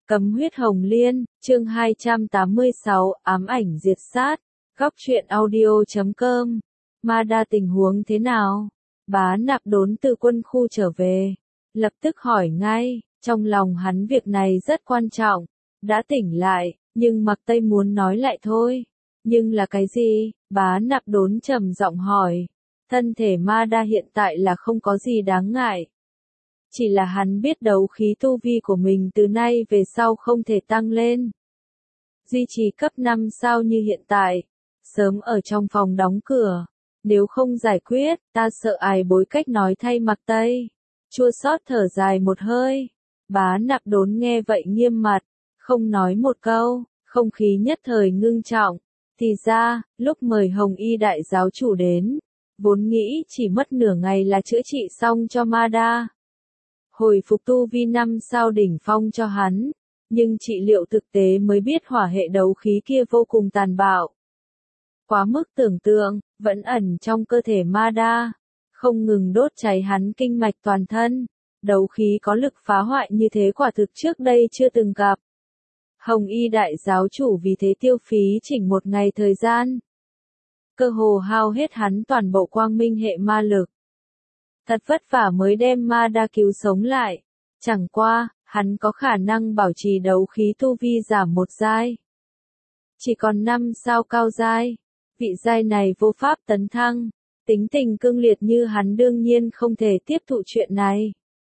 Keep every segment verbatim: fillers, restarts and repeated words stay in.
Cấm huyết hồng liên, chương hai trăm tám mươi sáu, ám ảnh diệt sát, góc truyện audio chấm com. Ma Đa tình huống thế nào? Bá Nạp Đốn từ quân khu trở về, lập tức hỏi ngay, trong lòng hắn việc này rất quan trọng, đã tỉnh lại, nhưng Mạc Tây muốn nói lại thôi. Nhưng là cái gì? Bá Nạp Đốn trầm giọng hỏi. Thân thể Ma Đa hiện tại là không có gì đáng ngại. Chỉ là hắn biết đấu khí tu vi của mình từ nay về sau không thể tăng lên. Duy trì cấp năm sao như hiện tại, sớm ở trong phòng đóng cửa. Nếu không giải quyết, ta sợ ai bối cách nói thay Mạc Tây. Chua xót thở dài một hơi. Bá Nạp Đốn nghe vậy nghiêm mặt, không nói một câu, không khí nhất thời ngưng trọng. Thì ra, lúc mời Hồng Y đại giáo chủ đến, vốn nghĩ chỉ mất nửa ngày là chữa trị xong cho Ma Đa. Hồi phục tu vi năm sao đỉnh phong cho hắn, nhưng trị liệu thực tế mới biết hỏa hệ đấu khí kia vô cùng tàn bạo. Quá mức tưởng tượng, vẫn ẩn trong cơ thể Ma Đa, không ngừng đốt cháy hắn kinh mạch toàn thân, đấu khí có lực phá hoại như thế quả thực trước đây chưa từng gặp. Hồng Y đại giáo chủ vì thế tiêu phí chỉnh một ngày thời gian, cơ hồ hao hết hắn toàn bộ quang minh hệ ma lực. Thật vất vả mới đem Ma Đa cứu sống lại, chẳng qua, hắn có khả năng bảo trì đấu khí tu vi giảm một giai. Chỉ còn năm sao cao giai, vị giai này vô pháp tấn thăng, tính tình cương liệt như hắn đương nhiên không thể tiếp thụ chuyện này.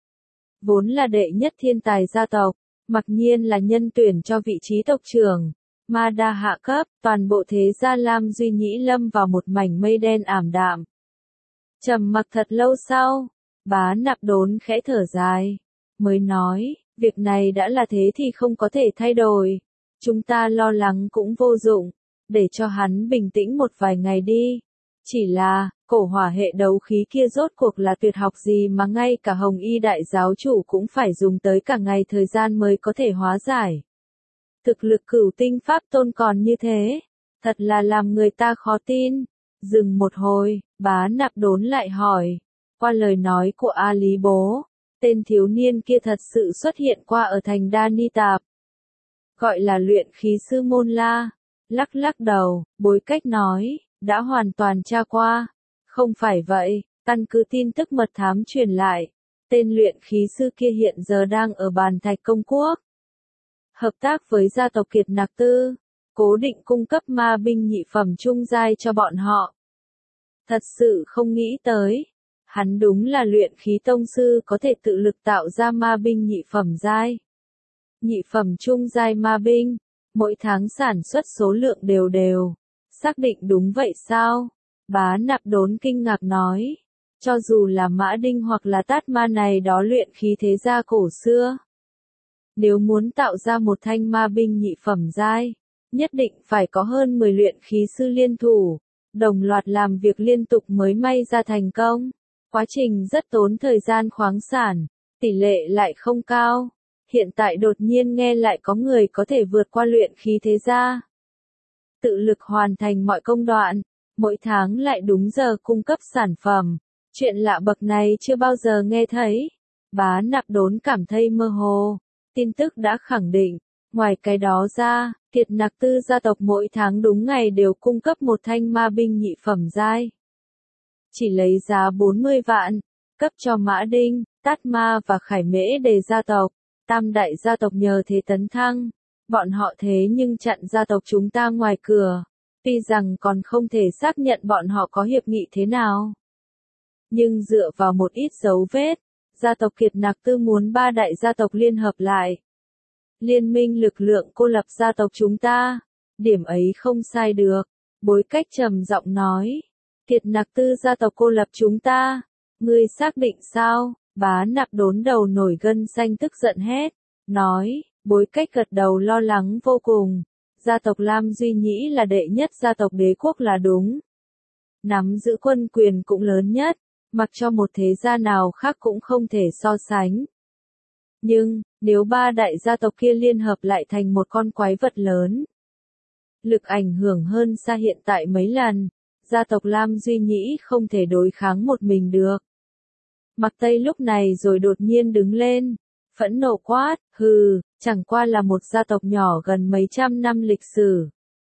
Vốn là đệ nhất thiên tài gia tộc, mặc nhiên là nhân tuyển cho vị trí tộc trưởng, Ma Đa hạ cấp, toàn bộ thế gia Lam Duy Nhĩ lâm vào một mảnh mây đen ảm đạm. Trầm mặc thật lâu sau, Bá Nạp Đốn khẽ thở dài, mới nói, việc này đã là thế thì không có thể thay đổi, chúng ta lo lắng cũng vô dụng, để cho hắn bình tĩnh một vài ngày đi. Chỉ là, cổ hỏa hệ đấu khí kia rốt cuộc là tuyệt học gì mà ngay cả Hồng Y đại giáo chủ cũng phải dùng tới cả ngày thời gian mới có thể hóa giải. Thực lực cửu tinh pháp tôn còn như thế, thật là làm người ta khó tin. Dừng một hồi, Bá Nạp Đốn lại hỏi, qua lời nói của A Lý Bố, tên thiếu niên kia thật sự xuất hiện qua ở thành Đa Ni Tạp. Gọi là luyện khí sư Môn La, lắc lắc đầu, bối cách nói, đã hoàn toàn tra qua. Không phải vậy, căn cứ tin tức mật thám truyền lại, tên luyện khí sư kia hiện giờ đang ở Bàn Thạch Công Quốc. Hợp tác với gia tộc Kiệt Nạc Tư, cố định cung cấp ma binh nhị phẩm trung giai cho bọn họ. Thật sự không nghĩ tới, hắn đúng là luyện khí tông sư có thể tự lực tạo ra ma binh nhị phẩm giai. Nhị phẩm trung giai ma binh, mỗi tháng sản xuất số lượng đều đều. Xác định đúng vậy sao? Bá Nạp Đốn kinh ngạc nói, cho dù là Mã Đinh hoặc là Tát Ma này đó luyện khí thế gia cổ xưa, nếu muốn tạo ra một thanh ma binh nhị phẩm giai, nhất định phải có hơn mười luyện khí sư liên thủ, đồng loạt làm việc liên tục mới may ra thành công. Quá trình rất tốn thời gian khoáng sản, tỷ lệ lại không cao. Hiện tại đột nhiên nghe lại có người có thể vượt qua luyện khí thế gia, tự lực hoàn thành mọi công đoạn, mỗi tháng lại đúng giờ cung cấp sản phẩm. Chuyện lạ bậc này chưa bao giờ nghe thấy. Bá Nạp Đốn cảm thấy mơ hồ. Tin tức đã khẳng định, ngoài cái đó ra, Kiệt Nạc Tư gia tộc mỗi tháng đúng ngày đều cung cấp một thanh ma binh nhị phẩm giai. Chỉ lấy giá bốn mươi vạn, cấp cho Mã Đinh, Tát Ma và Khải Mễ Đề gia tộc. Tam đại gia tộc nhờ thế tấn thăng. Bọn họ thế nhưng chặn gia tộc chúng ta ngoài cửa. Tuy rằng còn không thể xác nhận bọn họ có hiệp nghị thế nào. Nhưng dựa vào một ít dấu vết, gia tộc Kiệt Nạc Tư muốn ba đại gia tộc liên hợp lại. Liên minh lực lượng cô lập gia tộc chúng ta. Điểm ấy không sai được. Bối cách trầm giọng nói. Kiệt Nạc Tư gia tộc cô lập chúng ta. Ngươi xác định sao? Bá Nạp Đốn đầu nổi gân xanh tức giận hét. Nói, bối cách gật đầu lo lắng vô cùng. Gia tộc Lam Duy Nhĩ là đệ nhất gia tộc đế quốc là đúng. Nắm giữ quân quyền cũng lớn nhất, mặc cho một thế gia nào khác cũng không thể so sánh. Nhưng, nếu ba đại gia tộc kia liên hợp lại thành một con quái vật lớn, lực ảnh hưởng hơn xa hiện tại mấy lần, gia tộc Lam Duy Nhĩ không thể đối kháng một mình được. Mạc Tây lúc này rồi đột nhiên đứng lên, phẫn nộ quát, hừ, chẳng qua là một gia tộc nhỏ gần mấy trăm năm lịch sử.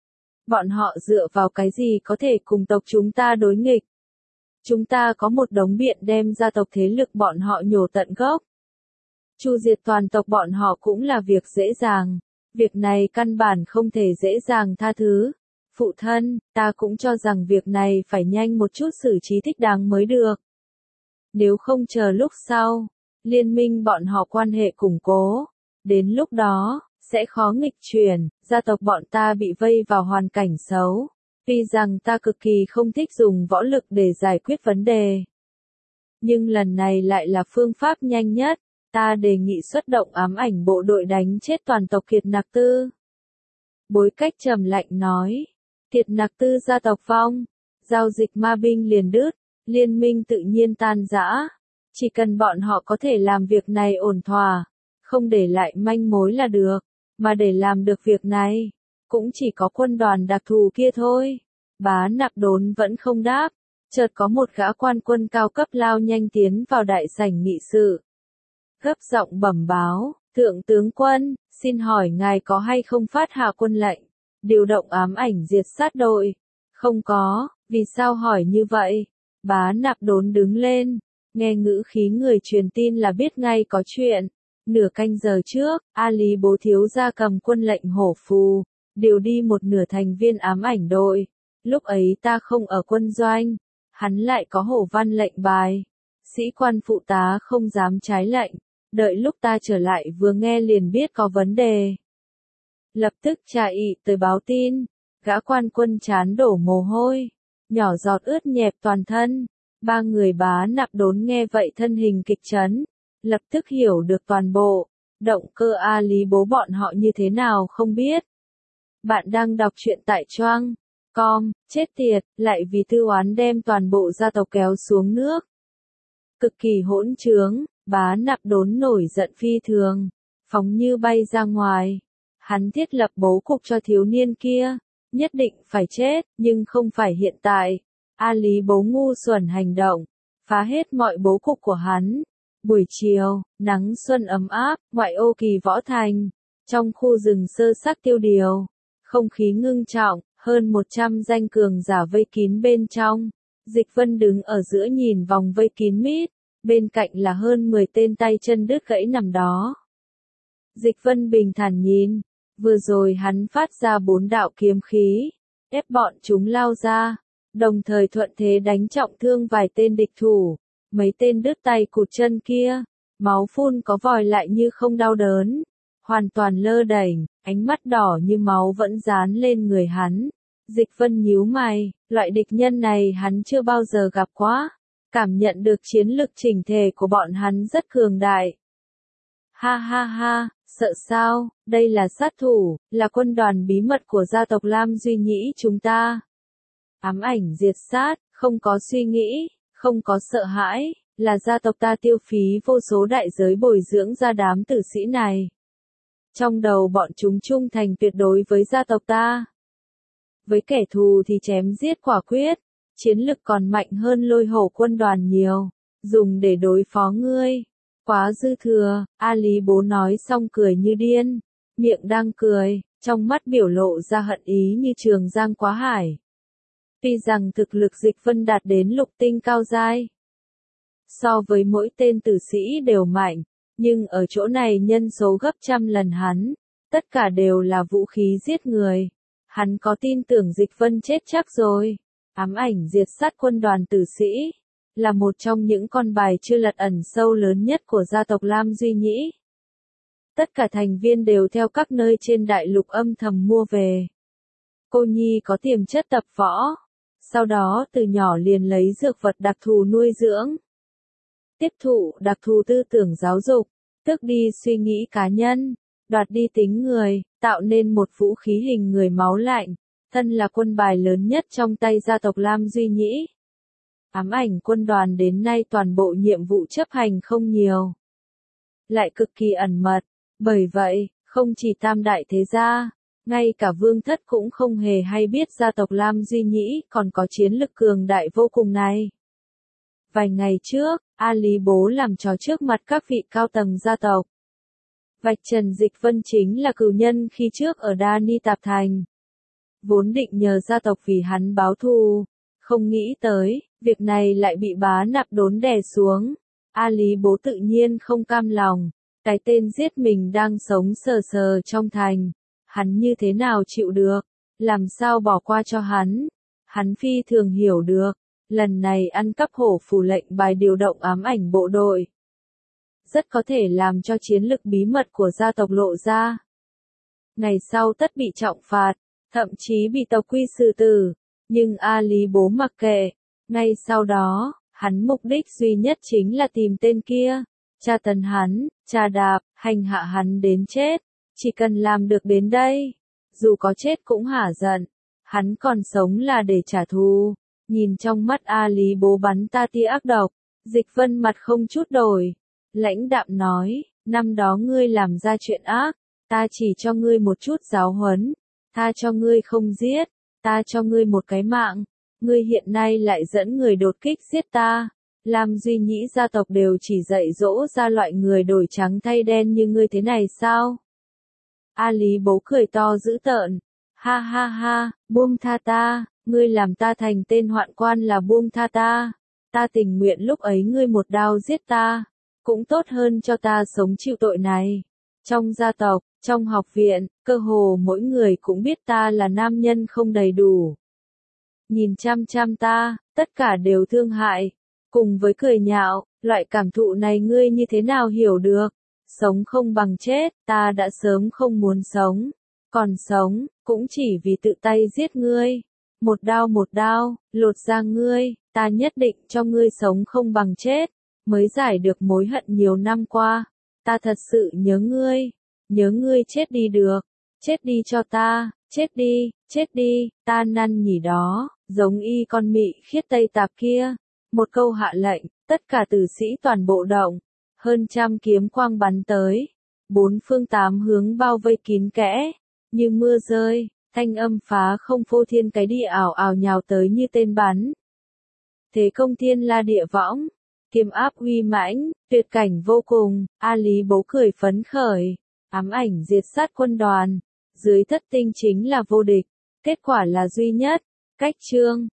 Bọn họ dựa vào cái gì có thể cùng tộc chúng ta đối nghịch? Chúng ta có một đống biện đem gia tộc thế lực bọn họ nhổ tận gốc. Chu diệt toàn tộc bọn họ cũng là việc dễ dàng. Việc này căn bản không thể dễ dàng tha thứ. Phụ thân, ta cũng cho rằng việc này phải nhanh một chút xử trí thích đáng mới được. Nếu không chờ lúc sau, liên minh bọn họ quan hệ củng cố. Đến lúc đó, sẽ khó nghịch chuyển, gia tộc bọn ta bị vây vào hoàn cảnh xấu. Tuy rằng ta cực kỳ không thích dùng võ lực để giải quyết vấn đề. Nhưng lần này lại là phương pháp nhanh nhất. Ta đề nghị xuất động ám ảnh bộ đội đánh chết toàn tộc Kiệt Nặc Tư. Bối cách trầm lạnh nói. Kiệt Nặc Tư gia tộc vong. Giao dịch ma binh liền đứt. Liên minh tự nhiên tan rã. Chỉ cần bọn họ có thể làm việc này ổn thỏa. Không để lại manh mối là được. Mà để làm được việc này. Cũng chỉ có quân đoàn đặc thù kia thôi. Bá Nạp Đốn vẫn không đáp. Chợt có một gã quan quân cao cấp lao nhanh tiến vào đại sảnh nghị sự. Gấp giọng bẩm báo, thượng tướng quân, xin hỏi ngài có hay không phát hạ quân lệnh, điều động ám ảnh diệt sát đội? Không có, vì sao hỏi như vậy? Bá Nạp Đốn đứng lên, nghe ngữ khí người truyền tin là biết ngay có chuyện. Nửa canh giờ trước, A Lý Bố thiếu gia cầm quân lệnh hổ phù, điều đi một nửa thành viên ám ảnh đội. Lúc ấy ta không ở quân doanh, hắn lại có hổ văn lệnh bài. Sĩ quan phụ tá không dám trái lệnh. Đợi lúc ta trở lại vừa nghe liền biết có vấn đề. Lập tức chạy tới báo tin, gã quan quân chán đổ mồ hôi, nhỏ giọt ướt nhẹp toàn thân. Ba người Bá Nạp Đốn nghe vậy thân hình kịch chấn, lập tức hiểu được toàn bộ, động cơ A Lý Bố bọn họ như thế nào không biết. Bạn đang đọc truyện tại Choang com, chết tiệt, lại vì tư oán đem toàn bộ gia tộc kéo xuống nước. Cực kỳ hỗn trướng. Bá Nạp Đốn nổi giận phi thường, phóng như bay ra ngoài. Hắn thiết lập bố cục cho thiếu niên kia, nhất định phải chết, nhưng không phải hiện tại. A Lý Bố ngu xuẩn hành động, phá hết mọi bố cục của hắn. Buổi chiều, nắng xuân ấm áp, ngoại ô Kỳ Võ Thành, trong khu rừng sơ xác tiêu điều, không khí ngưng trọng, hơn một trăm danh cường giả vây kín bên trong. Dịch Vân đứng ở giữa nhìn vòng vây kín mít. Bên cạnh là hơn mười tên tay chân đứt gãy nằm đó. Dịch Vân bình thản nhìn, vừa rồi hắn phát ra bốn đạo kiếm khí, ép bọn chúng lao ra, đồng thời thuận thế đánh trọng thương vài tên địch thủ, mấy tên đứt tay cụt chân kia, máu phun có vòi lại như không đau đớn, hoàn toàn lơ đễnh, ánh mắt đỏ như máu vẫn dán lên người hắn. Dịch Vân nhíu mày, loại địch nhân này hắn chưa bao giờ gặp quá. Cảm nhận được chiến lực chỉnh thể của bọn hắn rất cường đại. Ha ha ha, sợ sao, đây là sát thủ, là quân đoàn bí mật của gia tộc Lam Duy Nhĩ chúng ta. Ám ảnh diệt sát, không có suy nghĩ, không có sợ hãi, là gia tộc ta tiêu phí vô số đại giới bồi dưỡng ra đám tử sĩ này. Trong đầu bọn chúng trung thành tuyệt đối với gia tộc ta. Với kẻ thù thì chém giết quả quyết. Chiến lực còn mạnh hơn Lôi Hổ quân đoàn nhiều, dùng để đối phó ngươi. Quá dư thừa, A Lý Bố nói xong cười như điên, miệng đang cười, trong mắt biểu lộ ra hận ý như trường giang quá hải. Tuy rằng thực lực Dịch Vân đạt đến lục tinh cao giai, so với mỗi tên tử sĩ đều mạnh, nhưng ở chỗ này nhân số gấp trăm lần hắn, tất cả đều là vũ khí giết người. Hắn có tin tưởng Dịch Vân chết chắc rồi. Ám ảnh diệt sát quân đoàn tử sĩ, là một trong những con bài chưa lật ẩn sâu lớn nhất của gia tộc Lam Duy Nhĩ. Tất cả thành viên đều theo các nơi trên đại lục âm thầm mua về. Cô Nhi có tiềm chất tập võ, sau đó từ nhỏ liền lấy dược vật đặc thù nuôi dưỡng. Tiếp thụ đặc thù tư tưởng giáo dục, tước đi suy nghĩ cá nhân, đoạt đi tính người, tạo nên một vũ khí hình người máu lạnh. Thân là quân bài lớn nhất trong tay gia tộc Lam Duy Nhĩ. Ám ảnh quân đoàn đến nay toàn bộ nhiệm vụ chấp hành không nhiều, lại cực kỳ ẩn mật, bởi vậy, không chỉ tam đại thế gia, ngay cả vương thất cũng không hề hay biết gia tộc Lam Duy Nhĩ còn có chiến lực cường đại vô cùng này. Vài ngày trước, A Lý Bố làm trò trước mặt các vị cao tầng gia tộc, Vạch trần Dịch Vân chính là cừu nhân khi trước ở Đa Ni Tạp Thành. Vốn định nhờ gia tộc vì hắn báo thù, không nghĩ tới, việc này lại bị Bá Nạp đốn đè xuống. A Lý Bố tự nhiên không cam lòng, cái tên giết mình đang sống sờ sờ trong thành, hắn như thế nào chịu được, làm sao bỏ qua cho hắn. Hắn phi thường hiểu được, lần này ăn cắp hổ phù lệnh bài điều động ám ảnh bộ đội, rất có thể làm cho chiến lực bí mật của gia tộc lộ ra. Ngày sau tất bị trọng phạt, thậm chí bị tộc quy xử tử, nhưng A Lý Bố mặc kệ. Ngay sau đó, hắn mục đích duy nhất chính là tìm tên kia, tra tấn hắn, tra đạp, hành hạ hắn đến chết, chỉ cần làm được đến đây, dù có chết cũng hả giận, hắn còn sống là để trả thù. Nhìn trong mắt A Lý Bố bắn ta tia ác độc, Dịch Vân mặt không chút đổi, lãnh đạm nói, năm đó ngươi làm ra chuyện ác, ta chỉ cho ngươi một chút giáo huấn, tha cho ngươi không giết, ta cho ngươi một cái mạng, ngươi hiện nay lại dẫn người đột kích giết ta, làm Duy Nhĩ gia tộc đều chỉ dạy dỗ ra loại người đổi trắng thay đen như ngươi thế này sao? A Lý Bố cười to dữ tợn, ha ha ha, buông tha ta, ngươi làm ta thành tên hoạn quan là buông tha ta, ta tình nguyện lúc ấy ngươi một đao giết ta, cũng tốt hơn cho ta sống chịu tội này. Trong gia tộc, trong học viện, cơ hồ mỗi người cũng biết ta là nam nhân không đầy đủ. Nhìn chăm chăm ta, tất cả đều thương hại, cùng với cười nhạo, loại cảm thụ này ngươi như thế nào hiểu được? Sống không bằng chết, ta đã sớm không muốn sống, còn sống, cũng chỉ vì tự tay giết ngươi. Một đao một đao, lột da ngươi, ta nhất định cho ngươi sống không bằng chết, mới giải được mối hận nhiều năm qua. Ta thật sự nhớ ngươi, nhớ ngươi chết đi được, chết đi cho ta, chết đi, chết đi, ta năn nỉ đó, giống y con mị khiết Tây Tạp kia. Một câu hạ lệnh, tất cả tử sĩ toàn bộ động, hơn trăm kiếm quang bắn tới, bốn phương tám hướng bao vây kín kẽ, như mưa rơi, thanh âm phá không phô thiên cái địa ảo ảo nhào tới như tên bắn. Thế công thiên la địa võng, kiếm áp uy mãnh, tuyệt cảnh vô cùng, A Lý Bố cười phấn khởi, ám ảnh diệt sát quân đoàn, dưới thất tinh chính là vô địch, kết quả là duy nhất, cách chương.